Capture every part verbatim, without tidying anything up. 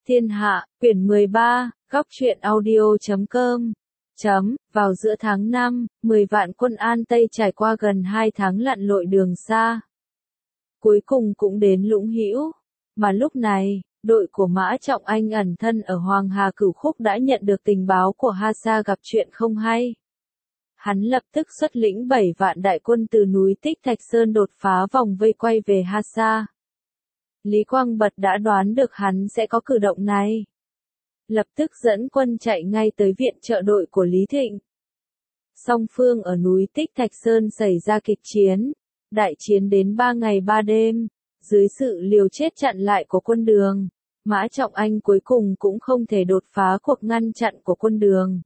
Thiên Hạ, quyển mười ba, góc truyện audio chấm com. Chấm, vào giữa tháng năm, mười vạn quân An Tây trải qua gần hai tháng lặn lội đường xa. Cuối cùng cũng đến Lũng Hữu, mà lúc này, đội của Mã Trọng Anh ẩn thân ở Hoàng Hà Cửu Khúc đã nhận được tình báo của Ha Sa gặp chuyện không hay. Hắn lập tức xuất lĩnh bảy vạn đại quân từ núi Tích Thạch Sơn đột phá vòng vây quay về Ha Sa. Lý Quang Bật đã đoán được hắn sẽ có cử động này. Lập tức dẫn quân chạy ngay tới viện trợ đội của Lý Thịnh. Song phương ở núi Tích Thạch Sơn xảy ra kịch chiến, đại chiến đến ba ngày ba đêm, dưới sự liều chết chặn lại của quân Đường, Mã Trọng Anh cuối cùng cũng không thể đột phá cuộc ngăn chặn của quân Đường.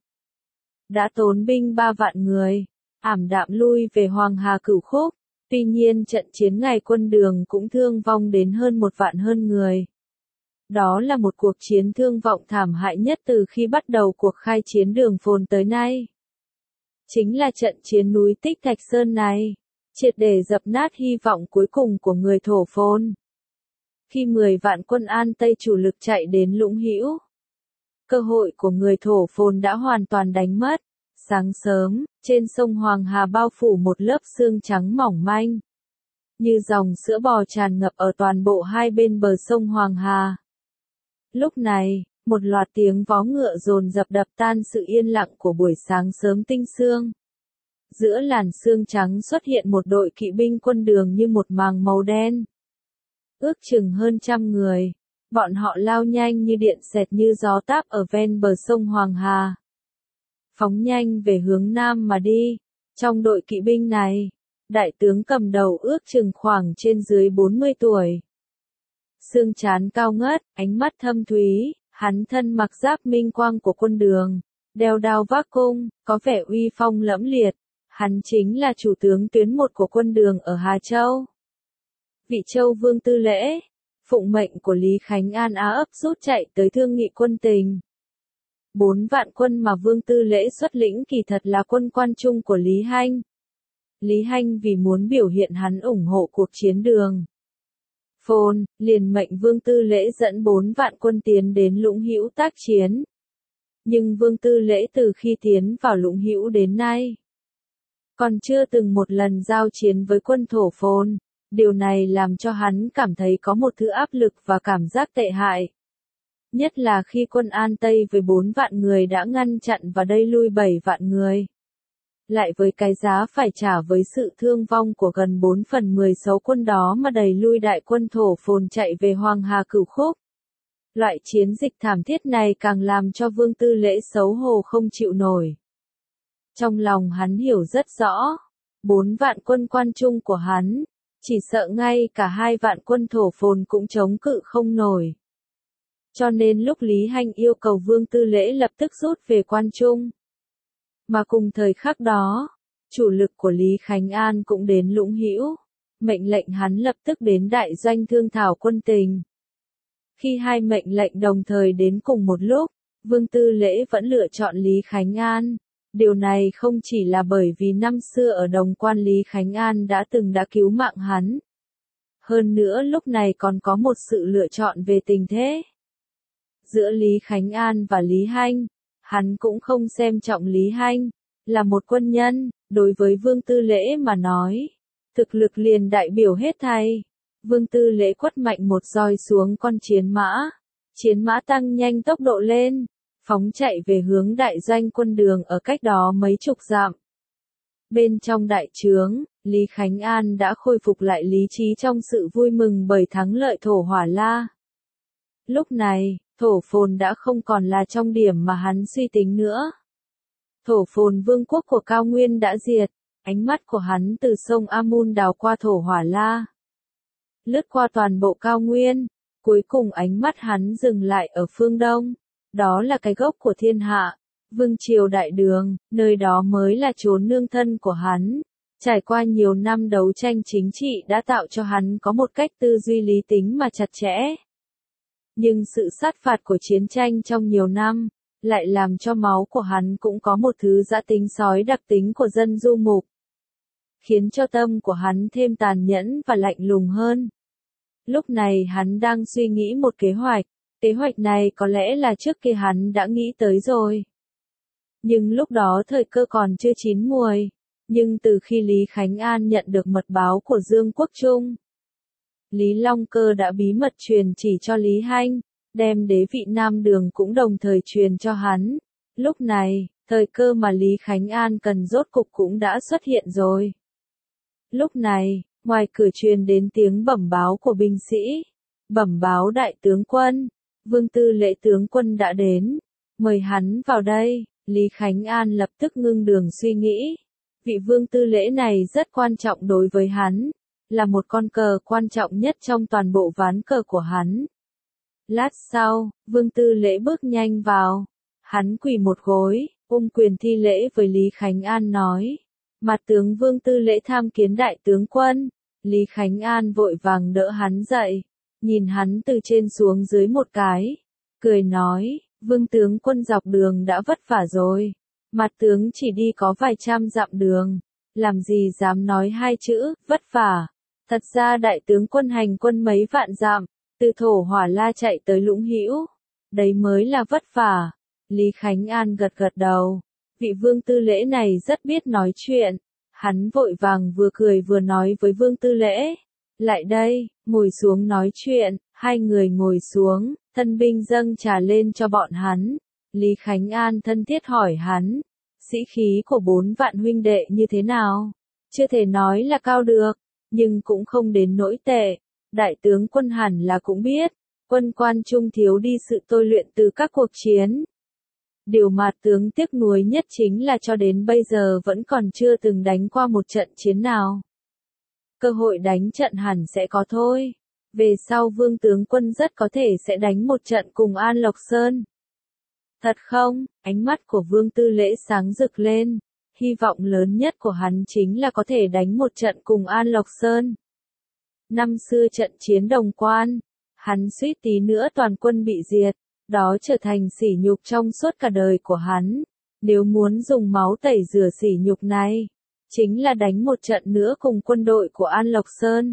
Đã tốn binh ba vạn người, ảm đạm lui về Hoàng Hà Cửu Khúc. Tuy nhiên trận chiến ngày quân Đường cũng thương vong đến hơn một vạn hơn người. Đó là một cuộc chiến thương vọng thảm hại nhất từ khi bắt đầu cuộc khai chiến Đường Phồn tới nay. Chính là trận chiến núi Tích Thạch Sơn này, triệt để dập nát hy vọng cuối cùng của người Thổ Phồn. Khi mười vạn quân An Tây chủ lực chạy đến Lũng Hữu, cơ hội của người Thổ Phồn đã hoàn toàn đánh mất. Sáng sớm, trên sông Hoàng Hà bao phủ một lớp sương trắng mỏng manh, như dòng sữa bò tràn ngập ở toàn bộ hai bên bờ sông Hoàng Hà. Lúc này, một loạt tiếng vó ngựa dồn dập đập tan sự yên lặng của buổi sáng sớm tinh sương. Giữa làn sương trắng xuất hiện một đội kỵ binh quân Đường như một màng màu đen. Ước chừng hơn trăm người, bọn họ lao nhanh như điện xẹt như gió táp ở ven bờ sông Hoàng Hà. Phóng nhanh về hướng Nam mà đi. Trong đội kỵ binh này, đại tướng cầm đầu ước chừng khoảng trên dưới bốn mươi tuổi. Xương trán cao ngất, ánh mắt thâm thúy, hắn thân mặc giáp minh quang của quân Đường, đeo đao vác cung, có vẻ uy phong lẫm liệt. Hắn chính là chủ tướng tuyến một của quân Đường ở Hà Châu. Vị Châu Vương Tư Lễ, phụng mệnh của Lý Khánh An á ấp rút chạy tới thương nghị quân tình. Bốn vạn quân mà Vương Tư Lễ xuất lĩnh kỳ thật là quân quan trung của Lý Hanh. Lý Hanh vì muốn biểu hiện hắn ủng hộ cuộc chiến Đường Phồn, liền mệnh Vương Tư Lễ dẫn bốn vạn quân tiến đến Lũng Hữu tác chiến. Nhưng Vương Tư Lễ từ khi tiến vào Lũng Hữu đến nay, còn chưa từng một lần giao chiến với quân Thổ Phồn. Điều này làm cho hắn cảm thấy có một thứ áp lực và cảm giác tệ hại. Nhất là khi quân An Tây với bốn vạn người đã ngăn chặn và đẩy lui bảy vạn người. Lại với cái giá phải trả với sự thương vong của gần bốn phần mười số quân đó mà đẩy lui đại quân Thổ Phồn chạy về Hoàng Hà Cửu Khúc. Loại chiến dịch thảm thiết này càng làm cho Vương Tư Lễ xấu hổ không chịu nổi. Trong lòng hắn hiểu rất rõ, bốn vạn quân quan trung của hắn, chỉ sợ ngay cả hai vạn quân Thổ Phồn cũng chống cự không nổi. Cho nên lúc Lý Hanh yêu cầu Vương Tư Lễ lập tức rút về quan trung. Mà cùng thời khắc đó, chủ lực của Lý Khánh An cũng đến Lũng Hữu, mệnh lệnh hắn lập tức đến đại doanh thương thảo quân tình. Khi hai mệnh lệnh đồng thời đến cùng một lúc, Vương Tư Lễ vẫn lựa chọn Lý Khánh An. Điều này không chỉ là bởi vì năm xưa ở Đồng Quan Lý Khánh An đã từng đã cứu mạng hắn. Hơn nữa lúc này còn có một sự lựa chọn về tình thế. Giữa Lý Khánh An và Lý Hanh, hắn cũng không xem trọng Lý Hanh, là một quân nhân, đối với Vương Tư Lễ mà nói, thực lực liền đại biểu hết thảy. Vương Tư Lễ quất mạnh một roi xuống con chiến mã, chiến mã tăng nhanh tốc độ lên, phóng chạy về hướng đại doanh quân Đường ở cách đó mấy chục dặm. Bên trong đại trướng, Lý Khánh An đã khôi phục lại lý trí trong sự vui mừng bởi thắng lợi Thổ Hỏa La. Lúc này, Thổ Phồn đã không còn là trong điểm mà hắn suy tính nữa. Thổ Phồn vương quốc của Cao Nguyên đã diệt, ánh mắt của hắn từ sông Amun đào qua Thổ Hỏa La, lướt qua toàn bộ Cao Nguyên, cuối cùng ánh mắt hắn dừng lại ở phương Đông. Đó là cái gốc của thiên hạ, Vương triều Đại Đường, nơi đó mới là chốn nương thân của hắn. Trải qua nhiều năm đấu tranh chính trị đã tạo cho hắn có một cách tư duy lý tính mà chặt chẽ. Nhưng sự sát phạt của chiến tranh trong nhiều năm, lại làm cho máu của hắn cũng có một thứ dã tính sói đặc tính của dân du mục. Khiến cho tâm của hắn thêm tàn nhẫn và lạnh lùng hơn. Lúc này hắn đang suy nghĩ một kế hoạch, Kế hoạch này có lẽ là trước kia hắn đã nghĩ tới rồi. Nhưng lúc đó thời cơ còn chưa chín muồi. Nhưng từ khi Lý Khánh An nhận được mật báo của Dương Quốc Trung, Lý Long Cơ đã bí mật truyền chỉ cho Lý Hanh, đem đế vị Nam Đường cũng đồng thời truyền cho hắn. Lúc này, thời cơ mà Lý Khánh An cần rốt cục cũng đã xuất hiện rồi. Lúc này, ngoài cửa truyền đến tiếng bẩm báo của binh sĩ. Bẩm báo đại tướng quân, Vương Tư Lễ tướng quân đã đến, mời hắn vào đây. Lý Khánh An lập tức ngưng đường suy nghĩ. Vị Vương Tư Lễ này rất quan trọng đối với hắn, là một con cờ quan trọng nhất trong toàn bộ ván cờ của hắn. Lát sau, Vương Tư Lễ bước nhanh vào. Hắn quỳ một gối, ôm quyền thi lễ với Lý Khánh An nói. Mặt tướng Vương Tư Lễ tham kiến đại tướng quân. Lý Khánh An vội vàng đỡ hắn dậy, nhìn hắn từ trên xuống dưới một cái, cười nói, Vương tướng quân dọc đường đã vất vả rồi. Mặt tướng chỉ đi có vài trăm dặm đường, làm gì dám nói hai chữ, vất vả. Thật ra đại tướng quân hành quân mấy vạn dặm, từ Thổ Hỏa La chạy tới Lũng Hữu, đấy mới là vất vả. Lý Khánh An gật gật đầu, vị Vương Tư Lễ này rất biết nói chuyện. Hắn vội vàng vừa cười vừa nói với Vương Tư Lễ, lại đây, ngồi xuống nói chuyện. Hai người ngồi xuống, thân binh dâng trà lên cho bọn hắn. Lý Khánh An thân thiết hỏi hắn, sĩ khí của bốn vạn huynh đệ như thế nào? Chưa thể nói là cao được, nhưng cũng không đến nỗi tệ. Đại tướng quân hẳn là cũng biết, quân quan trung thiếu đi sự tôi luyện từ các cuộc chiến. Điều mà tướng tiếc nuối nhất chính là cho đến bây giờ vẫn còn chưa từng đánh qua một trận chiến nào. Cơ hội đánh trận hẳn sẽ có thôi. Về sau Vương tướng quân rất có thể sẽ đánh một trận cùng An Lộc Sơn. Thật không? Ánh mắt của Vương Tư Lễ sáng rực lên. Hy vọng lớn nhất của hắn chính là có thể đánh một trận cùng An Lộc Sơn. Năm xưa trận chiến Đồng Quan, hắn suýt tí nữa toàn quân bị diệt. Đó trở thành sỉ nhục trong suốt cả đời của hắn. Nếu muốn dùng máu tẩy rửa sỉ nhục này, chính là đánh một trận nữa cùng quân đội của An Lộc Sơn.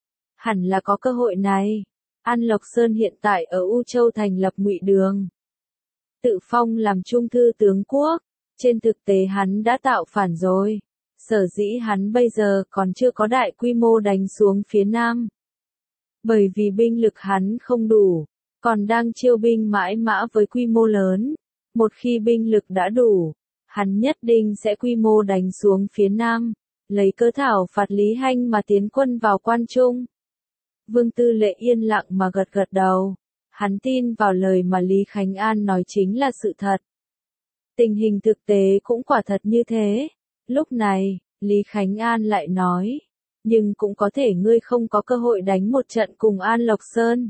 Hẳn là có cơ hội này. An Lộc Sơn hiện tại ở U Châu thành lập Ngụy Đường, tự phong làm trung thư tướng quốc. Trên thực tế hắn đã tạo phản rồi. Sở dĩ hắn bây giờ còn chưa có đại quy mô đánh xuống phía Nam. Bởi vì binh lực hắn không đủ, còn đang chiêu binh mãi mã với quy mô lớn. Một khi binh lực đã đủ, hắn nhất định sẽ quy mô đánh xuống phía Nam, lấy cớ thảo phạt Lý Hanh mà tiến quân vào Quan Trung. Vương Tư Lễ yên lặng mà gật gật đầu. Hắn tin vào lời mà Lý Khánh An nói chính là sự thật. Tình hình thực tế cũng quả thật như thế. Lúc này, Lý Khánh An lại nói, nhưng cũng có thể ngươi không có cơ hội đánh một trận cùng An Lộc Sơn.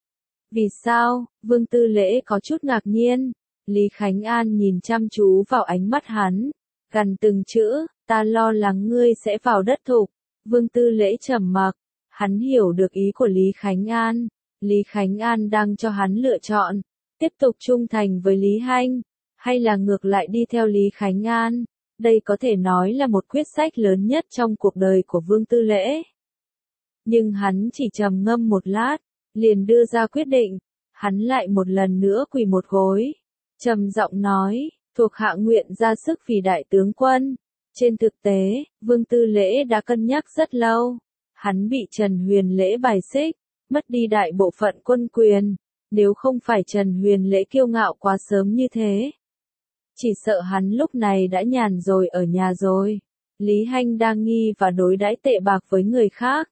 Vì sao? Vương Tư Lễ có chút ngạc nhiên. Lý Khánh An nhìn chăm chú vào ánh mắt hắn, gằn từng chữ, ta lo lắng ngươi sẽ vào đất thục. Vương Tư Lễ trầm mặc, hắn hiểu được ý của Lý Khánh An. Lý Khánh An đang cho hắn lựa chọn, tiếp tục trung thành với Lý Hanh, hay là ngược lại đi theo Lý Khánh An. Đây có thể nói là một quyết sách lớn nhất trong cuộc đời của Vương Tư Lễ. Nhưng hắn chỉ trầm ngâm một lát, liền đưa ra quyết định. Hắn lại một lần nữa quỳ một gối, trầm giọng nói, thuộc hạ nguyện ra sức vì đại tướng quân. Trên thực tế, Vương Tư Lễ đã cân nhắc rất lâu. Hắn bị Trần Huyền Lễ bài xích, mất đi đại bộ phận quân quyền. Nếu không phải Trần Huyền Lễ kiêu ngạo quá sớm như thế, chỉ sợ hắn lúc này đã nhàn rồi ở nhà rồi. Lý Hanh đa nghi và đối đãi tệ bạc với người khác,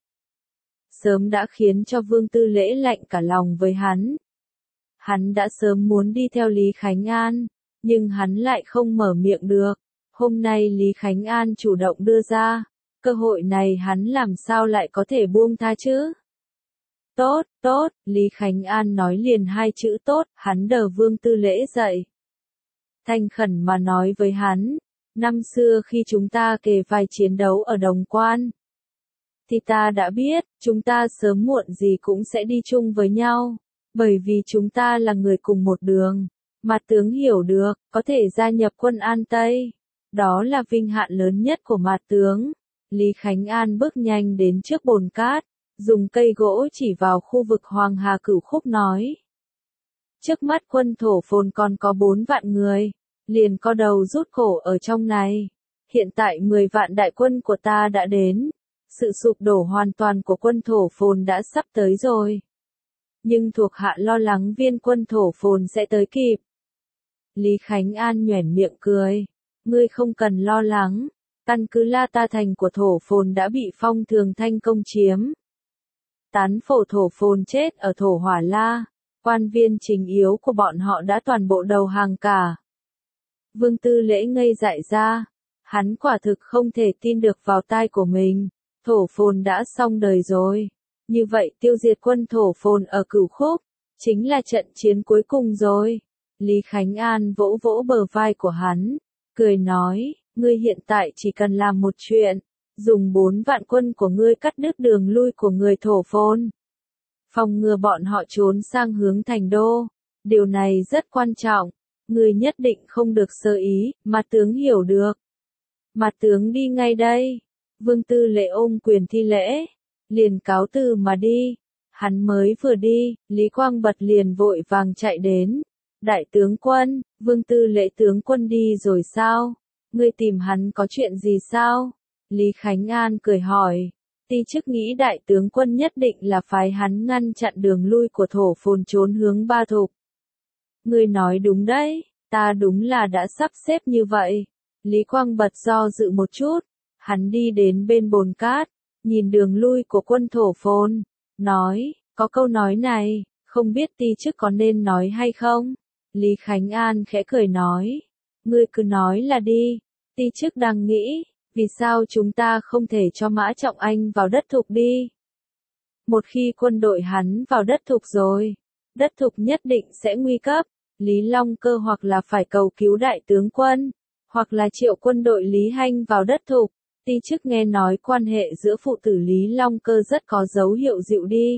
sớm đã khiến cho Vương Tư Lễ lạnh cả lòng với hắn. Hắn đã sớm muốn đi theo Lý Khánh An, nhưng hắn lại không mở miệng được. Hôm nay Lý Khánh An chủ động đưa ra, cơ hội này hắn làm sao lại có thể buông tha chứ? Tốt, tốt, Lý Khánh An nói liền hai chữ tốt, hắn đờ Vương Tư Lễ dậy. Thành khẩn mà nói với hắn, năm xưa khi chúng ta kề vai chiến đấu ở Đồng Quan, thì ta đã biết, chúng ta sớm muộn gì cũng sẽ đi chung với nhau, bởi vì chúng ta là người cùng một đường. Mặt tướng hiểu được, có thể gia nhập quân An Tây, đó là vinh hạn lớn nhất của mặt tướng. Lý Khánh An bước nhanh đến trước bồn cát, dùng cây gỗ chỉ vào khu vực Hoàng Hà Cửu Khúc nói. Trước mắt quân thổ phồn còn có bốn vạn người, liền co đầu rút cổ ở trong này. Hiện tại mười vạn đại quân của ta đã đến, sự sụp đổ hoàn toàn của quân thổ phồn đã sắp tới rồi. Nhưng thuộc hạ lo lắng viên quân thổ phồn sẽ tới kịp. Lý Khánh An nhoẻn miệng cười, ngươi không cần lo lắng, căn cứ La Ta Thành của thổ phồn đã bị Phong Thường Thanh công chiếm. Tán phổ thổ phồn chết ở thổ Hỏa La, quan viên chính yếu của bọn họ đã toàn bộ đầu hàng cả. Vương Tư Lễ ngây dại ra, hắn quả thực không thể tin được vào tai của mình, thổ phồn đã xong đời rồi. Như vậy tiêu diệt quân thổ phồn ở Cửu Khúc, chính là trận chiến cuối cùng rồi. Lý Khánh An vỗ vỗ bờ vai của hắn, cười nói, ngươi hiện tại chỉ cần làm một chuyện, dùng bốn vạn quân của ngươi cắt đứt đường lui của người thổ phồn. Phòng ngừa bọn họ trốn sang hướng thành đô, điều này rất quan trọng, ngươi nhất định không được sơ ý, mà tướng hiểu được. Mà tướng đi ngay đây, Vương Tư Lễ ôm quyền thi lễ, liền cáo từ mà đi. Hắn mới vừa đi, Lý Quang Bật liền vội vàng chạy đến. Đại tướng quân, Vương Tư Lễ tướng quân đi rồi sao? Ngươi tìm hắn có chuyện gì sao? Lý Khánh An cười hỏi. Ti chức nghĩ đại tướng quân nhất định là phái hắn ngăn chặn đường lui của thổ phồn trốn hướng Ba Thục. Ngươi nói đúng đấy, ta đúng là đã sắp xếp như vậy. Lý Quang Bật do dự một chút, hắn đi đến bên bồn cát, nhìn đường lui của quân thổ phồn, nói, có câu nói này, không biết ti chức có nên nói hay không? Lý Khánh An khẽ cười nói, ngươi cứ nói là đi, ti chức đang nghĩ, vì sao chúng ta không thể cho Mã Trọng Anh vào đất Thục đi? Một khi quân đội hắn vào đất Thục rồi, đất Thục nhất định sẽ nguy cấp, Lý Long Cơ hoặc là phải cầu cứu đại tướng quân, hoặc là triệu quân đội Lý Hanh vào đất Thục. Ti chức nghe nói quan hệ giữa phụ tử Lý Long Cơ rất có dấu hiệu dịu đi.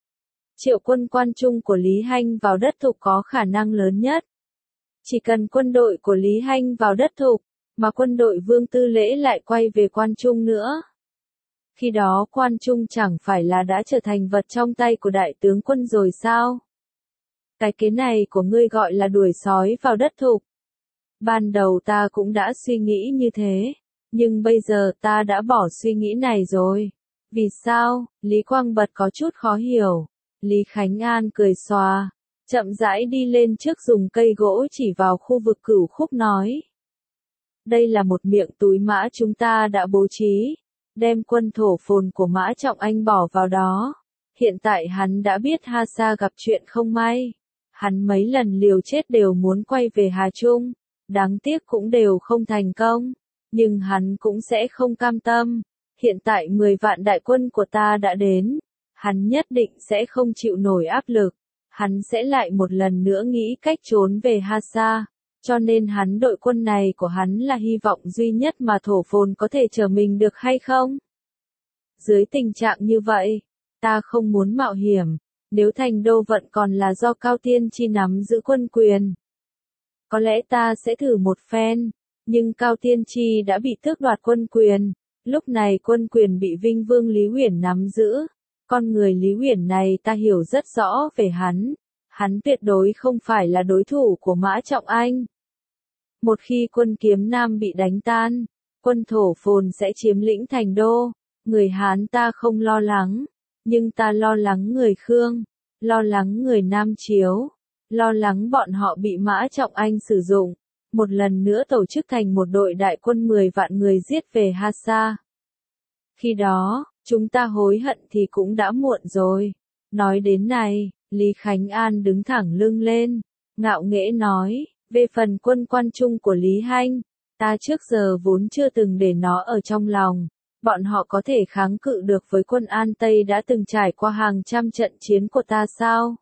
Triệu quân quan trung của Lý Hanh vào đất Thục có khả năng lớn nhất. Chỉ cần quân đội của Lý Hanh vào đất Thục, mà quân đội Vương Tư Lễ lại quay về quan trung nữa. Khi đó quan trung chẳng phải là đã trở thành vật trong tay của đại tướng quân rồi sao? Cái kế này của ngươi gọi là đuổi sói vào đất Thục. Ban đầu ta cũng đã suy nghĩ như thế. Nhưng bây giờ ta đã bỏ suy nghĩ này rồi. Vì sao? Lý Quang Bật có chút khó hiểu. Lý Khánh An cười xòa, chậm rãi đi lên trước dùng cây gỗ chỉ vào khu vực Cửu Khúc nói. Đây là một miệng túi mã chúng ta đã bố trí, đem quân thổ phồn của Mã Trọng Anh bỏ vào đó. Hiện tại hắn đã biết Ha Sa gặp chuyện không may. Hắn mấy lần liều chết đều muốn quay về Hà Trung, đáng tiếc cũng đều không thành công. Nhưng hắn cũng sẽ không cam tâm. Hiện tại mười vạn đại quân của ta đã đến. Hắn nhất định sẽ không chịu nổi áp lực. Hắn sẽ lại một lần nữa nghĩ cách trốn về Ha Sa. Cho nên hắn đội quân này của hắn là hy vọng duy nhất mà thổ phồn có thể chờ mình được hay không? Dưới tình trạng như vậy, ta không muốn mạo hiểm. Nếu thành đô vận còn là do Cao Tiên Chi nắm giữ quân quyền. Có lẽ ta sẽ thử một phen. Nhưng Cao Tiên Chi đã bị tước đoạt quân quyền, lúc này quân quyền bị Vinh Vương Lý Uyển nắm giữ. Con người Lý Uyển này ta hiểu rất rõ về hắn, hắn tuyệt đối không phải là đối thủ của Mã Trọng Anh. Một khi quân Kiếm Nam bị đánh tan, quân thổ phồn sẽ chiếm lĩnh thành đô, người Hán ta không lo lắng, nhưng ta lo lắng người Khương, lo lắng người Nam Chiếu, lo lắng bọn họ bị Mã Trọng Anh sử dụng. Một lần nữa tổ chức thành một đội đại quân mười vạn người giết về Ha Sa. Khi đó, chúng ta hối hận thì cũng đã muộn rồi. Nói đến này, Lý Khánh An đứng thẳng lưng lên, ngạo nghễ nói, về phần quân quan trung của Lý Hanh, ta trước giờ vốn chưa từng để nó ở trong lòng. Bọn họ có thể kháng cự được với quân An Tây đã từng trải qua hàng trăm trận chiến của ta sao?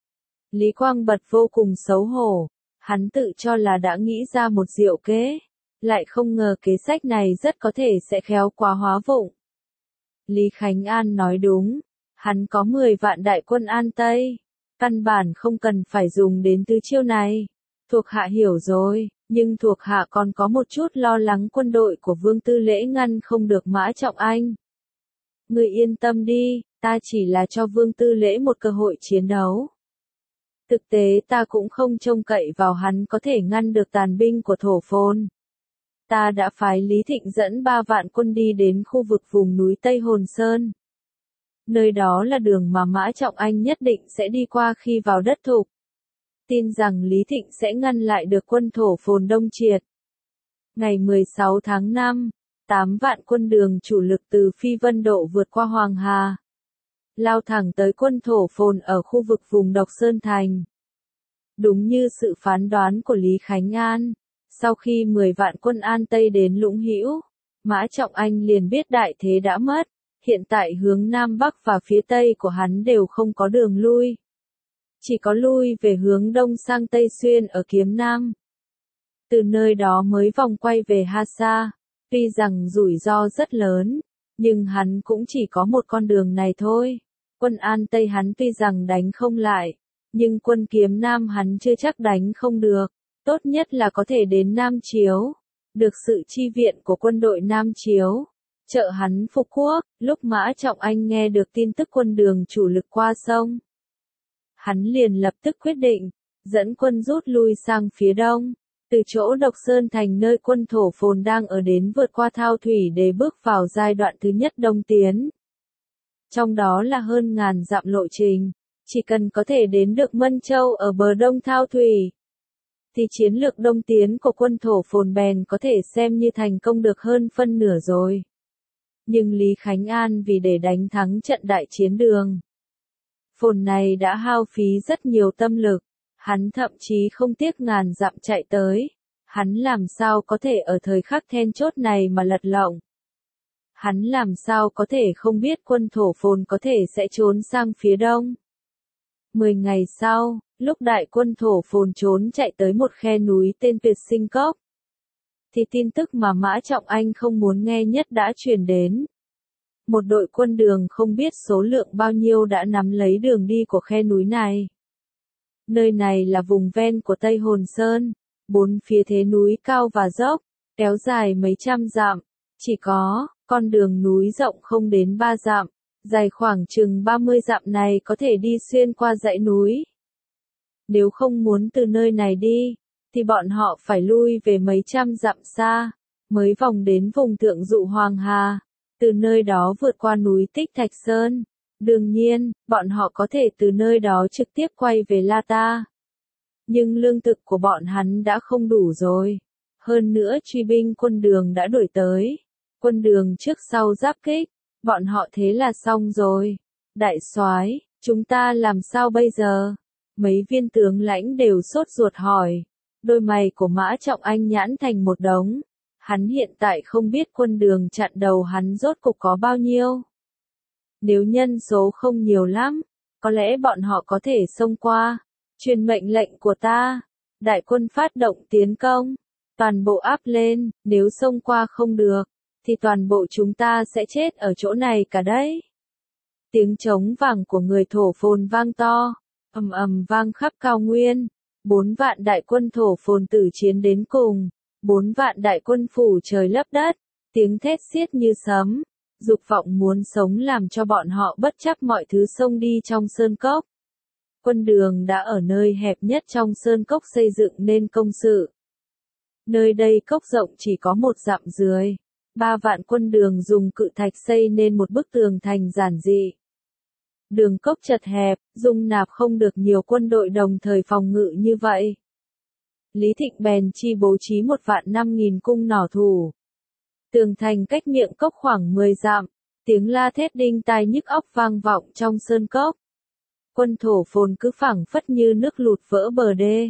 Lý Quang Bật vô cùng xấu hổ. Hắn tự cho là đã nghĩ ra một diệu kế, lại không ngờ kế sách này rất có thể sẽ khéo quá hóa vụng. Lý Khánh An nói đúng, hắn có mười vạn đại quân An Tây, căn bản không cần phải dùng đến tứ chiêu này. Thuộc hạ hiểu rồi, nhưng thuộc hạ còn có một chút lo lắng quân đội của Vương Tư Lễ ngăn không được Mã Trọng Anh. Ngươi yên tâm đi, ta chỉ là cho Vương Tư Lễ một cơ hội chiến đấu. Thực tế ta cũng không trông cậy vào hắn có thể ngăn được tàn binh của Thổ Phồn. Ta đã phái Lý Thịnh dẫn ba vạn quân đi đến khu vực vùng núi Tây Hồn Sơn. Nơi đó là đường mà Mã Trọng Anh nhất định sẽ đi qua khi vào đất Thục. Tin rằng Lý Thịnh sẽ ngăn lại được quân Thổ Phồn đông triệt. Ngày mười sáu tháng năm, tám vạn quân Đường chủ lực từ Phi Vân Độ vượt qua Hoàng Hà, lao thẳng tới quân Thổ Phồn ở khu vực vùng Độc Sơn Thành. Đúng như sự phán đoán của Lý Khánh An, sau khi mười vạn quân An Tây đến Lũng Hữu, Mã Trọng Anh liền biết đại thế đã mất, hiện tại hướng Nam Bắc và phía Tây của hắn đều không có đường lui. Chỉ có lui về hướng Đông sang Tây Xuyên ở Kiếm Nam. Từ nơi đó mới vòng quay về Ha Sa, tuy rằng rủi ro rất lớn, nhưng hắn cũng chỉ có một con đường này thôi. Quân An Tây hắn tuy rằng đánh không lại, nhưng quân Kiếm Nam hắn chưa chắc đánh không được. Tốt nhất là có thể đến Nam Chiếu, được sự chi viện của quân đội Nam Chiếu, trợ hắn phục quốc. Lúc Mã Trọng Anh nghe được tin tức quân Đường chủ lực qua sông, hắn liền lập tức quyết định, dẫn quân rút lui sang phía đông, từ chỗ Độc Sơn Thành nơi quân Thổ Phồn đang ở đến vượt qua Thao Thủy để bước vào giai đoạn thứ nhất đông tiến. Trong đó là hơn ngàn dặm lộ trình, chỉ cần có thể đến được Mân Châu ở bờ đông Thao Thủy, thì chiến lược đông tiến của quân Thổ Phồn bèn có thể xem như thành công được hơn phân nửa rồi. Nhưng Lý Khánh An vì để đánh thắng trận đại chiến Đường Phồn này đã hao phí rất nhiều tâm lực, hắn thậm chí không tiếc ngàn dặm chạy tới, hắn làm sao có thể ở thời khắc then chốt này mà lật lọng. Hắn làm sao có thể không biết quân Thổ Phồn có thể sẽ trốn sang phía đông. Mười ngày sau, lúc đại quân Thổ Phồn trốn chạy tới một khe núi tên Tuyệt Sinh Cốc, thì tin tức mà Mã Trọng Anh không muốn nghe nhất đã truyền đến. Một đội quân Đường không biết số lượng bao nhiêu đã nắm lấy đường đi của khe núi này. Nơi này là vùng ven của Tây Hồn Sơn, bốn phía thế núi cao và dốc, kéo dài mấy trăm dặm, chỉ có con đường núi rộng không đến ba dặm, dài khoảng chừng ba mươi dặm này có thể đi xuyên qua dãy núi. Nếu không muốn từ nơi này đi, thì bọn họ phải lui về mấy trăm dặm xa, mới vòng đến vùng thượng dụ Hoàng Hà, từ nơi đó vượt qua núi Tích Thạch Sơn. Đương nhiên, bọn họ có thể từ nơi đó trực tiếp quay về La Ta. Nhưng lương thực của bọn hắn đã không đủ rồi. Hơn nữa truy binh quân Đường đã đuổi tới. Quân Đường trước sau giáp kích, bọn họ thế là xong rồi. Đại soái, chúng ta làm sao bây giờ? Mấy viên tướng lãnh đều sốt ruột hỏi. Đôi mày của Mã Trọng Anh nhãn thành một đống. Hắn hiện tại không biết quân Đường chặn đầu hắn rốt cục có bao nhiêu. Nếu nhân số không nhiều lắm, có lẽ bọn họ có thể xông qua. Truyền mệnh lệnh của ta, đại quân phát động tiến công, toàn bộ áp lên, nếu xông qua không được, thì toàn bộ chúng ta sẽ chết ở chỗ này cả đấy. Tiếng trống vàng của người Thổ Phồn vang to, ầm ầm vang khắp cao nguyên. Bốn vạn đại quân Thổ Phồn tử chiến đến cùng, bốn vạn đại quân phủ trời lấp đất, tiếng thét xiết như sấm, dục vọng muốn sống làm cho bọn họ bất chấp mọi thứ xông đi trong sơn cốc. Quân Đường đã ở nơi hẹp nhất trong sơn cốc xây dựng nên công sự. Nơi đây cốc rộng chỉ có một dặm dưới. Ba vạn quân Đường dùng cự thạch xây nên một bức tường thành giản dị. Đường cốc chật hẹp, dung nạp không được nhiều quân đội đồng thời phòng ngự như vậy. Lý Thịnh bèn chi bố trí một vạn năm nghìn cung nỏ thủ. Tường thành cách miệng cốc khoảng mười dặm, tiếng la thét đinh tai nhức óc vang vọng trong sơn cốc. Quân Thổ Phồn cứ phảng phất như nước lụt vỡ bờ đê.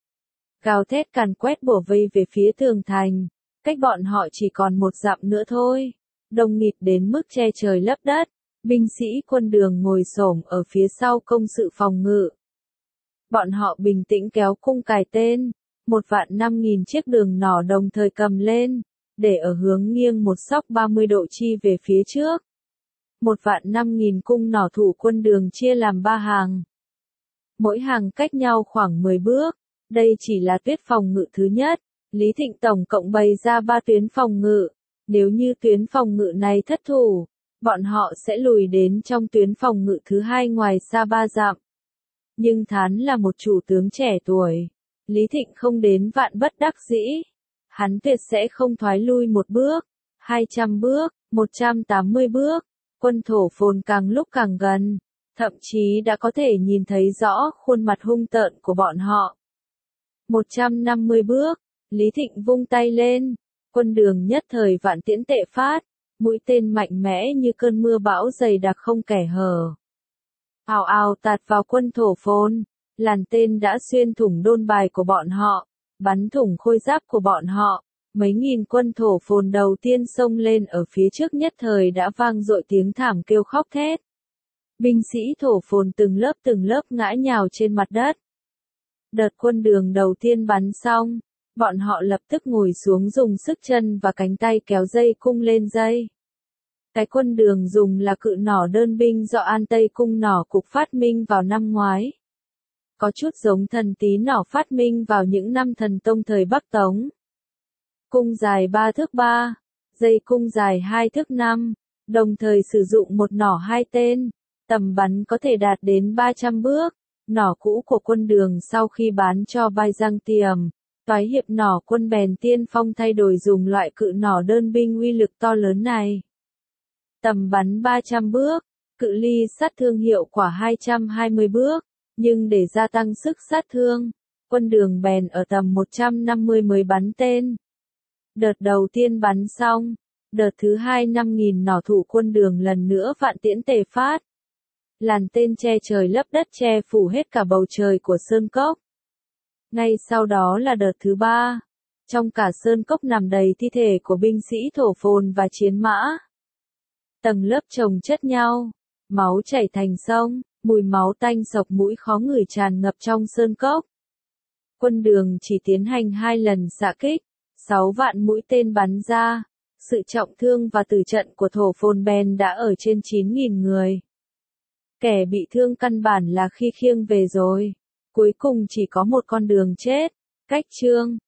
Gào thét càn quét bổ vây về phía tường thành, cách bọn họ chỉ còn một dặm nữa thôi. Đông nghịt đến mức che trời lấp đất, binh sĩ quân Đường ngồi xổm ở phía sau công sự phòng ngự. Bọn họ bình tĩnh kéo cung cài tên, một vạn năm nghìn chiếc đường nỏ đồng thời cầm lên, để ở hướng nghiêng một xóc ba mươi độ chi về phía trước. Một vạn năm nghìn cung nỏ thủ quân Đường chia làm ba hàng. Mỗi hàng cách nhau khoảng mười bước, đây chỉ là tuyết phòng ngự thứ nhất. Lý Thịnh tổng cộng bày ra ba tuyến phòng ngự. Nếu như tuyến phòng ngự này thất thủ, bọn họ sẽ lùi đến trong tuyến phòng ngự thứ hai ngoài xa ba dặm. Nhưng Thán là một chủ tướng trẻ tuổi. Lý Thịnh không đến vạn bất đắc dĩ. Hắn tuyệt sẽ không thoái lui một bước, hai trăm bước, một trăm tám mươi bước. Quân thổ phồn càng lúc càng gần. Thậm chí đã có thể nhìn thấy rõ khuôn mặt hung tợn của bọn họ. một trăm năm mươi bước, Lý Thịnh vung tay lên. Quân Đường nhất thời vạn tiễn tệ phát. Mũi tên mạnh mẽ như cơn mưa bão dày đặc không kẻ hở. Ào ào tạt vào quân thổ phồn. Làn tên đã xuyên thủng đôn bài của bọn họ, bắn thủng khôi giáp của bọn họ. Mấy nghìn quân thổ phồn đầu tiên xông lên ở phía trước nhất thời đã vang dội tiếng thảm kêu khóc thét. Binh sĩ thổ phồn từng lớp từng lớp ngã nhào trên mặt đất. Đợt quân Đường đầu tiên bắn xong, bọn họ lập tức ngồi xuống dùng sức chân và cánh tay kéo dây cung lên dây. Cái quân Đường dùng là cự nỏ đơn binh do An Tây cung nỏ cục phát minh vào năm ngoái. Có chút giống thần tí nỏ phát minh vào những năm thần tông thời Bắc Tống. Cung dài ba thước ba, dây cung dài hai thước năm, đồng thời sử dụng một nỏ hai tên, tầm bắn có thể đạt đến ba trăm bước. Nỏ cũ của quân Đường sau khi bán cho Byzantium, toái hiệp nỏ quân bèn tiên phong thay đổi dùng loại cự nỏ đơn binh uy lực to lớn này. Tầm bắn ba trăm bước, cự ly sát thương hiệu quả hai trăm hai mươi bước, nhưng để gia tăng sức sát thương, quân Đường bèn ở tầm một trăm năm mươi mới bắn tên. Đợt đầu tiên bắn xong, đợt thứ hai năm nghìn nỏ thủ quân Đường lần nữa vạn tiễn tề phát. Làn tên che trời lấp đất che phủ hết cả bầu trời của Sơn Cốc. Ngay sau đó là đợt thứ ba. Trong cả Sơn Cốc nằm đầy thi thể của binh sĩ thổ phồn và chiến mã. Tầng lớp chồng chất nhau, máu chảy thành sông, mùi máu tanh sộc mũi khó ngửi tràn ngập trong Sơn Cốc. Quân Đường chỉ tiến hành hai lần xạ kích, sáu vạn mũi tên bắn ra. Sự trọng thương và tử trận của thổ phồn bèn đã ở trên chín nghìn người. Kẻ bị thương căn bản là khi khiêng về rồi. Cuối cùng chỉ có một con Đường chết. Cách chương